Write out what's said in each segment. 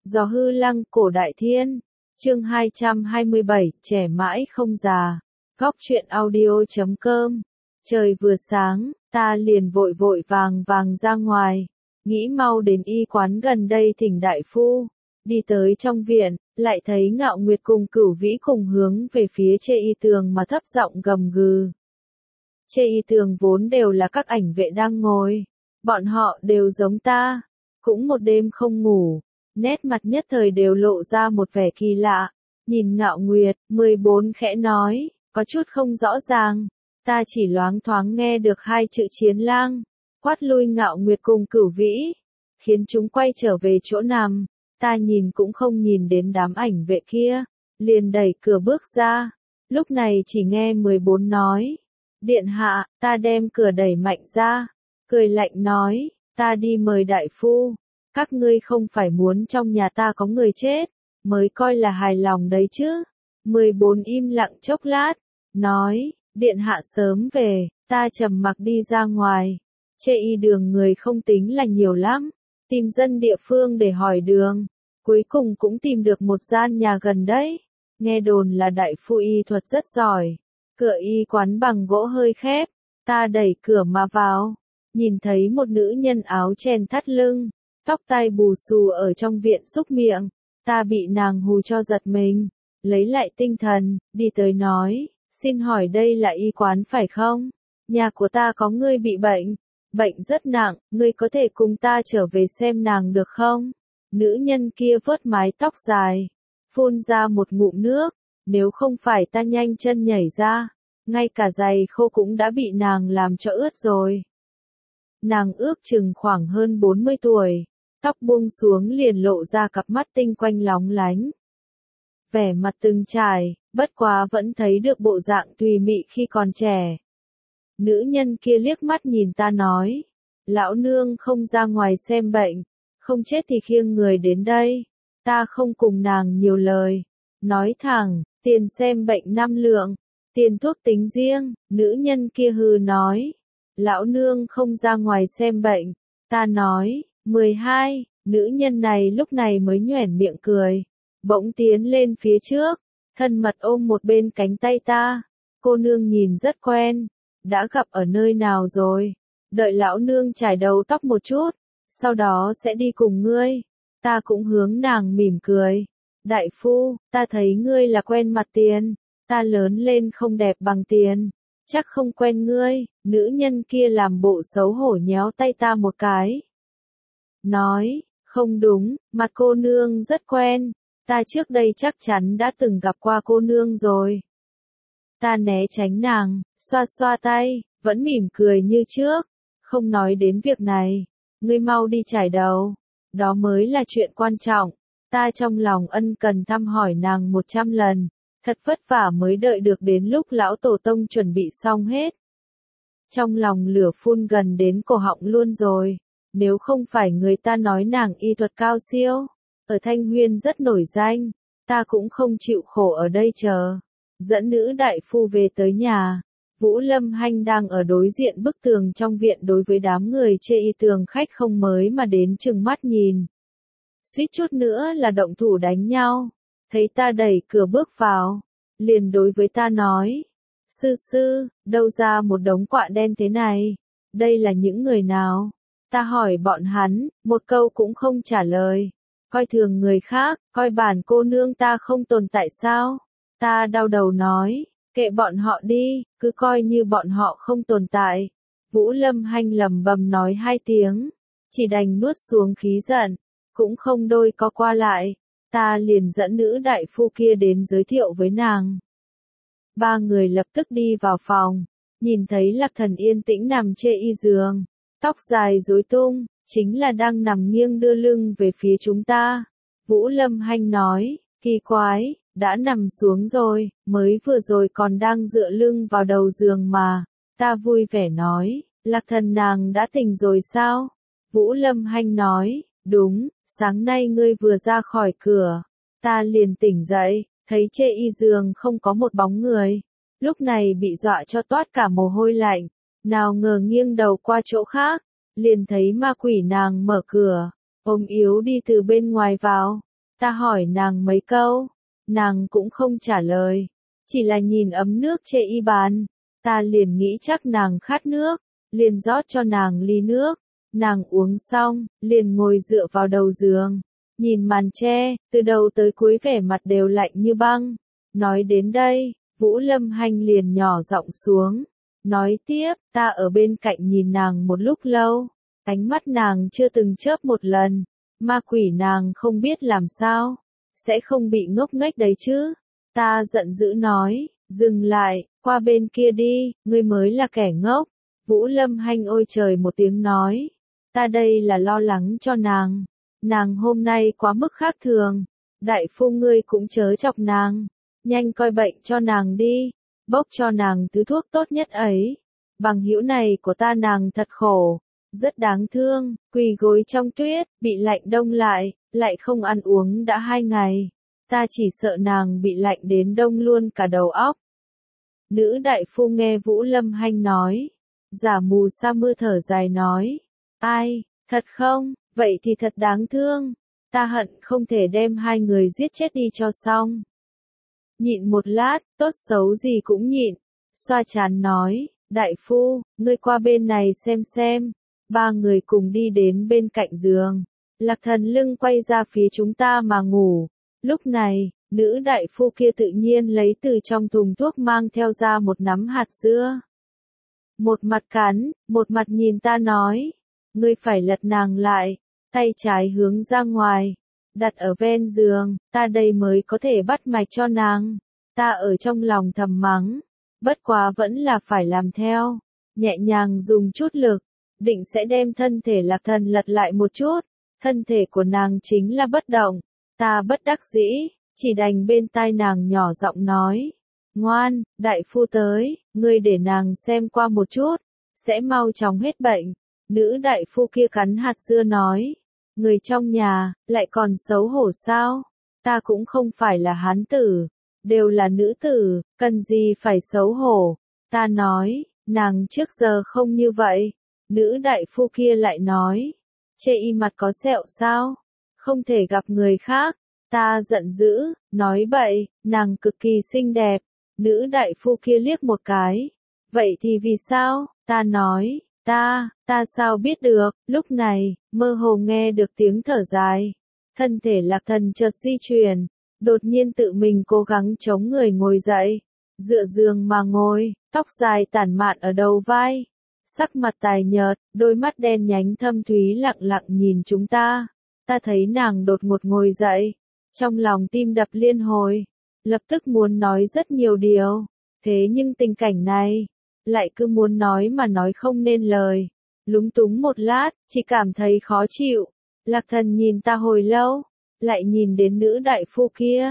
Gió hư lăng cổ đại thiên. Chương 227, trẻ mãi không già. Góc truyện audio.com. Trời vừa sáng, ta liền vội vội vàng vàng ra ngoài, nghĩ mau đến y quán gần đây thỉnh đại phu. Đi tới trong viện, lại thấy Ngạo Nguyệt cùng Cửu Vĩ cùng hướng về phía Chê Y Tường mà thấp giọng gầm gừ. Chê Y Tường vốn đều là các ảnh vệ đang ngồi, bọn họ đều giống ta, cũng một đêm không ngủ, nét mặt nhất thời đều lộ ra một vẻ kỳ lạ. Nhìn Ngạo Nguyệt, 14 khẽ nói, có chút không rõ ràng, ta chỉ loáng thoáng nghe được hai chữ chiến lang, quát lui Ngạo Nguyệt cùng Cửu Vĩ, khiến chúng quay trở về chỗ nằm. Ta nhìn cũng không nhìn đến đám ảnh vệ kia, liền đẩy cửa bước ra. Lúc này chỉ nghe 14 nói, điện hạ, ta đem cửa đẩy mạnh ra, cười lạnh nói, ta đi mời đại phu, các ngươi không phải muốn trong nhà ta có người chết, mới coi là hài lòng đấy chứ. 14 im lặng chốc lát, nói, điện hạ sớm về, ta trầm mặc đi ra ngoài. Chê Y đường người không tính là nhiều lắm, tìm dân địa phương để hỏi đường, cuối cùng cũng tìm được một gian nhà gần đấy. Nghe đồn là đại phu y thuật rất giỏi. Cửa y quán bằng gỗ hơi khép, ta đẩy cửa mà vào, nhìn thấy một nữ nhân áo chèn thắt lưng, tóc tai bù xù ở trong viện xúc miệng. Ta bị nàng hù cho giật mình, lấy lại tinh thần, đi tới nói, xin hỏi đây là y quán phải không? Nhà của ta có người bị bệnh, bệnh rất nặng, ngươi có thể cùng ta trở về xem nàng được không? Nữ nhân kia vớt mái tóc dài, phun ra một ngụm nước, nếu không phải ta nhanh chân nhảy ra, ngay cả giày khô cũng đã bị nàng làm cho ướt rồi. Nàng ước chừng khoảng hơn 40 tuổi, tóc buông xuống liền lộ ra cặp mắt tinh quanh lóng lánh. Vẻ mặt từng trải, bất quá vẫn thấy được bộ dạng tùy mị khi còn trẻ. Nữ nhân kia liếc mắt nhìn ta nói, lão nương không ra ngoài xem bệnh, không chết thì khiêng người đến đây. Ta không cùng nàng nhiều lời, nói thẳng, tiền xem bệnh 5 lượng, tiền thuốc tính riêng. Nữ nhân kia hừ nói, lão nương không ra ngoài xem bệnh. Ta nói, 12, nữ nhân này lúc này mới nhoẻn miệng cười, bỗng tiến lên phía trước, thân mật ôm một bên cánh tay ta. Cô nương nhìn rất quen, đã gặp ở nơi nào rồi? Đợi lão nương chải đầu tóc một chút, sau đó sẽ đi cùng ngươi. Ta cũng hướng nàng mỉm cười. Đại phu, ta thấy ngươi là quen mặt tiền, ta lớn lên không đẹp bằng tiền, chắc không quen ngươi. Nữ nhân kia làm bộ xấu hổ nhéo tay ta một cái, nói, không đúng, mặt cô nương rất quen, ta trước đây chắc chắn đã từng gặp qua cô nương rồi. Ta né tránh nàng, xoa xoa tay, vẫn mỉm cười như trước, không nói đến việc này, ngươi mau đi chải đầu, đó mới là chuyện quan trọng. Ta trong lòng ân cần thăm hỏi nàng 100 lần, thật vất vả mới đợi được đến lúc lão tổ tông chuẩn bị xong hết. Trong lòng lửa phun gần đến cổ họng luôn rồi, nếu không phải người ta nói nàng y thuật cao siêu, ở Thanh Huyên rất nổi danh, ta cũng không chịu khổ ở đây chờ. Dẫn nữ đại phu về tới nhà, Vũ Lâm Hanh đang ở đối diện bức tường trong viện đối với đám người Chê Y Tường khách không mới mà đến chừng mắt nhìn. Suýt chút nữa là động thủ đánh nhau, thấy ta đẩy cửa bước vào, liền đối với ta nói, sư, đâu ra một đống quạ đen thế này, đây là những người nào? Ta hỏi bọn hắn, một câu cũng không trả lời, coi thường người khác, coi bản cô nương ta không tồn tại sao? Ta đau đầu nói, kệ bọn họ đi, cứ coi như bọn họ không tồn tại. Vũ Lâm Hanh lầm bầm nói 2 tiếng, chỉ đành nuốt xuống khí giận, cũng không đôi co qua lại. Ta liền dẫn nữ đại phu kia đến giới thiệu với nàng. 3 người lập tức đi vào phòng, nhìn thấy Lạc Thần yên tĩnh nằm trên y giường, tóc dài rối tung, chính là đang nằm nghiêng đưa lưng về phía chúng ta. Vũ Lâm Hanh nói, kỳ quái, đã nằm xuống rồi, mới vừa rồi còn đang dựa lưng vào đầu giường mà. Ta vui vẻ nói, Lạc Thần nàng đã tỉnh rồi sao? Vũ Lâm Hanh nói, đúng, sáng nay ngươi vừa ra khỏi cửa, ta liền tỉnh dậy, thấy trên y giường không có một bóng người. Lúc này bị dọa cho toát cả mồ hôi lạnh, nào ngờ nghiêng đầu qua chỗ khác, liền thấy ma quỷ nàng mở cửa, ôm yếu đi từ bên ngoài vào. Ta hỏi nàng mấy câu, nàng cũng không trả lời, chỉ là nhìn ấm nước chê y bàn. Ta liền nghĩ chắc nàng khát nước, liền rót cho nàng ly nước, nàng uống xong, liền ngồi dựa vào đầu giường, nhìn màn tre, từ đầu tới cuối vẻ mặt đều lạnh như băng. Nói đến đây, Vũ Lâm Hanh liền nhỏ giọng xuống, nói tiếp, ta ở bên cạnh nhìn nàng một lúc lâu, ánh mắt nàng chưa từng chớp một lần, ma quỷ nàng không biết làm sao, sẽ không bị ngốc nghếch đấy chứ. Ta giận dữ nói, dừng lại, qua bên kia đi, ngươi mới là kẻ ngốc. Vũ Lâm Hanh ôi trời một tiếng nói, ta đây là lo lắng cho nàng hôm nay quá mức khác thường, đại phu ngươi cũng chớ chọc nàng, nhanh coi bệnh cho nàng đi, bốc cho nàng thứ thuốc tốt nhất ấy. Bằng hữu này của ta nàng thật khổ, rất đáng thương, quỳ gối trong tuyết, bị lạnh đông lại không ăn uống đã 2 ngày. Ta chỉ sợ nàng bị lạnh đến đông luôn cả đầu óc. Nữ đại phu nghe Vũ Lâm Hanh nói, giả mù sa mưa thở dài nói, ai, thật không, vậy thì thật đáng thương, ta hận không thể đem 2 người giết chết đi cho xong. Nhịn một lát, tốt xấu gì cũng nhịn, xoa trán nói, đại phu, ngươi qua bên này xem. 3 người cùng đi đến bên cạnh giường, Lạc Thần lưng quay ra phía chúng ta mà ngủ. Lúc này, nữ đại phu kia tự nhiên lấy từ trong thùng thuốc mang theo ra một nắm hạt dưa. Một mặt cắn, một mặt nhìn ta nói, ngươi phải lật nàng lại, tay trái hướng ra ngoài, đặt ở ven giường, ta đây mới có thể bắt mạch cho nàng. Ta ở trong lòng thầm mắng, bất quá vẫn là phải làm theo, nhẹ nhàng dùng chút lực, định sẽ đem thân thể Lạc Thần lật lại một chút, thân thể của nàng chính là bất động. Ta bất đắc dĩ, chỉ đành bên tai nàng nhỏ giọng nói, ngoan, đại phu tới, ngươi để nàng xem qua một chút, sẽ mau chóng hết bệnh. Nữ đại phu kia cắn hạt dưa nói, người trong nhà, lại còn xấu hổ sao? Ta cũng không phải là hán tử, đều là nữ tử, cần gì phải xấu hổ? Ta nói, nàng trước giờ không như vậy. Nữ đại phu kia lại nói, chê y mặt có sẹo sao? Không thể gặp người khác. Ta giận dữ, nói bậy, nàng cực kỳ xinh đẹp. Nữ đại phu kia liếc một cái. Vậy thì vì sao? Ta nói, ta sao biết được. Lúc này, mơ hồ nghe được tiếng thở dài. Thân thể Lạc Thần chợt di chuyển, đột nhiên tự mình cố gắng chống người ngồi dậy. Dựa giường mà ngồi, tóc dài tản mạn ở đầu vai. Sắc mặt tài nhợt, đôi mắt đen nhánh thâm thúy lặng lặng nhìn chúng ta. Ta thấy nàng đột ngột ngồi dậy, trong lòng tim đập liên hồi, lập tức muốn nói rất nhiều điều, thế nhưng tình cảnh này, lại cứ muốn nói mà nói không nên lời, lúng túng một lát, chỉ cảm thấy khó chịu. Lạc Thần nhìn ta hồi lâu, lại nhìn đến nữ đại phu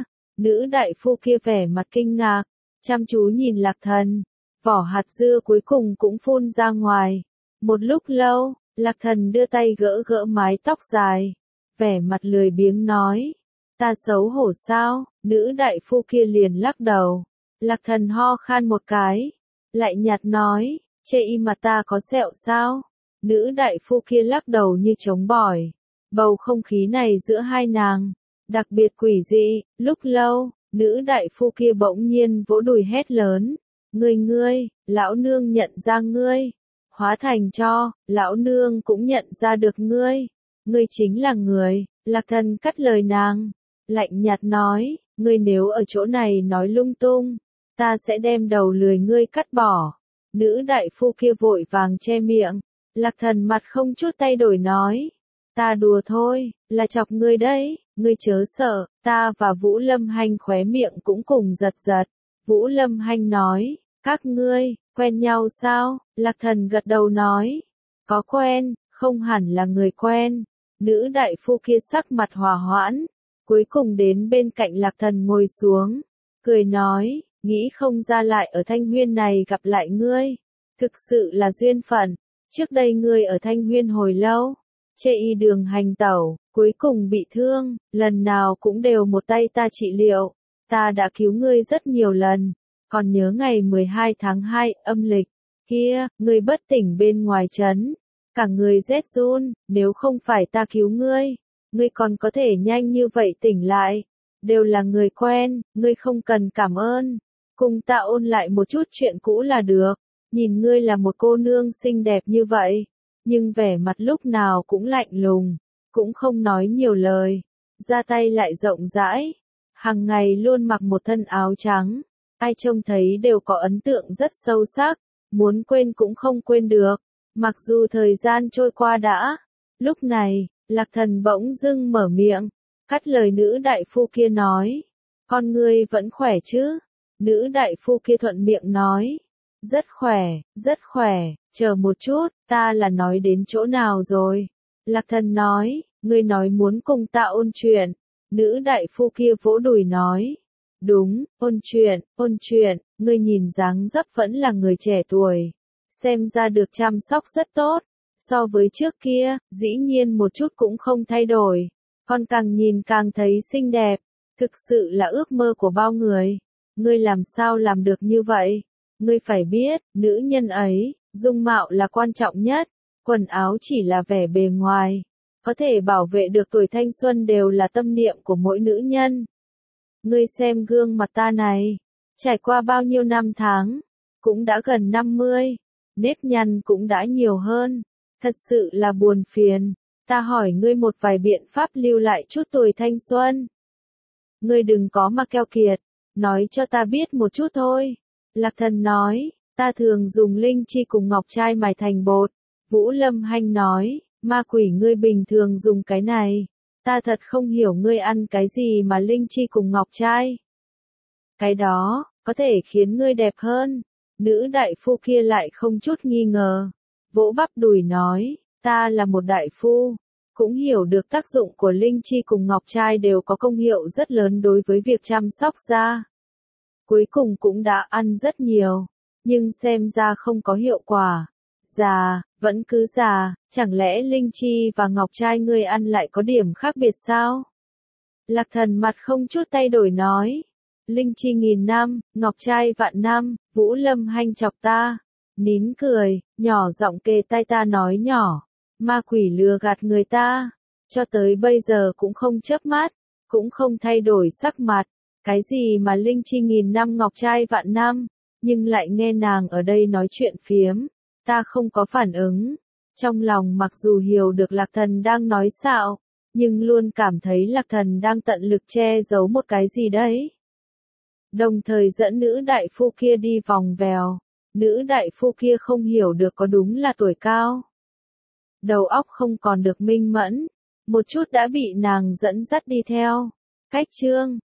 kia vẻ mặt kinh ngạc, chăm chú nhìn Lạc Thần, vỏ hạt dưa cuối cùng cũng phun ra ngoài. Một lúc lâu, Lạc Thần đưa tay gỡ gỡ mái tóc dài, vẻ mặt lười biếng nói, ta xấu hổ sao? Nữ đại phu kia liền lắc đầu. Lạc Thần ho khan một cái, lại nhạt nói, chê y mặt ta có sẹo sao? Nữ đại phu kia lắc đầu như trống bỏi. Bầu không khí này giữa hai nàng, đặc biệt quỷ dị. Lúc lâu, nữ đại phu kia bỗng nhiên vỗ đùi hét lớn, ngươi, lão nương nhận ra ngươi. Hóa thành cho, lão nương cũng nhận ra được ngươi. Ngươi chính là người. Lạc Thần cắt lời nàng, lạnh nhạt nói, ngươi nếu ở chỗ này nói lung tung, ta sẽ đem đầu lười ngươi cắt bỏ. Nữ đại phu kia vội vàng che miệng. Lạc Thần mặt không chút thay đổi nói, ta đùa thôi, là chọc ngươi đấy, ngươi chớ sợ. Ta và Vũ Lâm Hanh khóe miệng cũng cùng giật giật. Vũ Lâm Hanh nói, các ngươi quen nhau sao? Lạc Thần gật đầu nói, có quen, không hẳn là người quen. Nữ đại phu kia sắc mặt hòa hoãn, cuối cùng đến bên cạnh Lạc Thần ngồi xuống, cười nói, nghĩ không ra lại ở Thanh Huyên này gặp lại ngươi, thực sự là duyên phận. Trước đây ngươi ở Thanh Huyên hồi lâu, chê y đường hành tẩu, cuối cùng bị thương, lần nào cũng đều một tay ta trị liệu, ta đã cứu ngươi rất nhiều lần, còn nhớ ngày 12 tháng 2 âm lịch, kia, ngươi bất tỉnh bên ngoài trấn, cả người rét run, nếu không phải ta cứu ngươi, ngươi còn có thể nhanh như vậy tỉnh lại. Đều là người quen, ngươi không cần cảm ơn. Cùng ta ôn lại một chút chuyện cũ là được. Nhìn ngươi là một cô nương xinh đẹp như vậy, nhưng vẻ mặt lúc nào cũng lạnh lùng, cũng không nói nhiều lời, ra tay lại rộng rãi, hàng ngày luôn mặc một thân áo trắng, ai trông thấy đều có ấn tượng rất sâu sắc, muốn quên cũng không quên được, mặc dù thời gian trôi qua đã. Lúc này, Lạc Thần bỗng dưng mở miệng, cắt lời nữ đại phu kia nói, con ngươi vẫn khỏe chứ? Nữ đại phu kia thuận miệng nói, rất khỏe, chờ một chút, ta là nói đến chỗ nào rồi? Lạc Thần nói, ngươi nói muốn cùng ta ôn chuyện. Nữ đại phu kia vỗ đùi nói, đúng, ôn chuyện, ngươi nhìn dáng dấp vẫn là người trẻ tuổi, xem ra được chăm sóc rất tốt, so với trước kia, dĩ nhiên một chút cũng không thay đổi, còn càng nhìn càng thấy xinh đẹp, thực sự là ước mơ của bao người, ngươi làm sao làm được như vậy? Ngươi phải biết, nữ nhân ấy, dung mạo là quan trọng nhất, quần áo chỉ là vẻ bề ngoài, có thể bảo vệ được tuổi thanh xuân đều là tâm niệm của mỗi nữ nhân. Ngươi xem gương mặt ta này, trải qua bao nhiêu năm tháng, cũng đã gần 50, nếp nhăn cũng đã nhiều hơn, thật sự là buồn phiền, ta hỏi ngươi một vài biện pháp lưu lại chút tuổi thanh xuân. Ngươi đừng có mà keo kiệt, nói cho ta biết một chút thôi. Lạc Thần nói, ta thường dùng linh chi cùng ngọc trai mài thành bột. Vũ Lâm Hanh nói, ma quỷ ngươi bình thường dùng cái này. Ta thật không hiểu ngươi ăn cái gì mà linh chi cùng ngọc trai. Cái đó, có thể khiến ngươi đẹp hơn. Nữ đại phu kia lại không chút nghi ngờ. Vỗ bắp đùi nói, ta là một đại phu. Cũng hiểu được tác dụng của linh chi cùng ngọc trai đều có công hiệu rất lớn đối với việc chăm sóc da. Cuối cùng cũng đã ăn rất nhiều, nhưng xem ra không có hiệu quả. Già, vẫn cứ già, chẳng lẽ linh chi và ngọc trai ngươi ăn lại có điểm khác biệt sao? Lạc Thần mặt không chút thay đổi nói. Linh chi 1000 năm, ngọc trai vạn năm, Vũ Lâm Hanh chọc ta. Nín cười, nhỏ giọng kề tai ta nói nhỏ. Ma quỷ lừa gạt người ta, cho tới bây giờ cũng không chớp mắt, cũng không thay đổi sắc mặt. Cái gì mà linh chi 1000 năm ngọc trai vạn năm, nhưng lại nghe nàng ở đây nói chuyện phiếm, ta không có phản ứng. Trong lòng mặc dù hiểu được Lạc Thần đang nói xạo, nhưng luôn cảm thấy Lạc Thần đang tận lực che giấu một cái gì đấy. Đồng thời dẫn nữ đại phu kia đi vòng vèo, nữ đại phu kia không hiểu được có đúng là tuổi cao. Đầu óc không còn được minh mẫn, một chút đã bị nàng dẫn dắt đi theo. Cách chương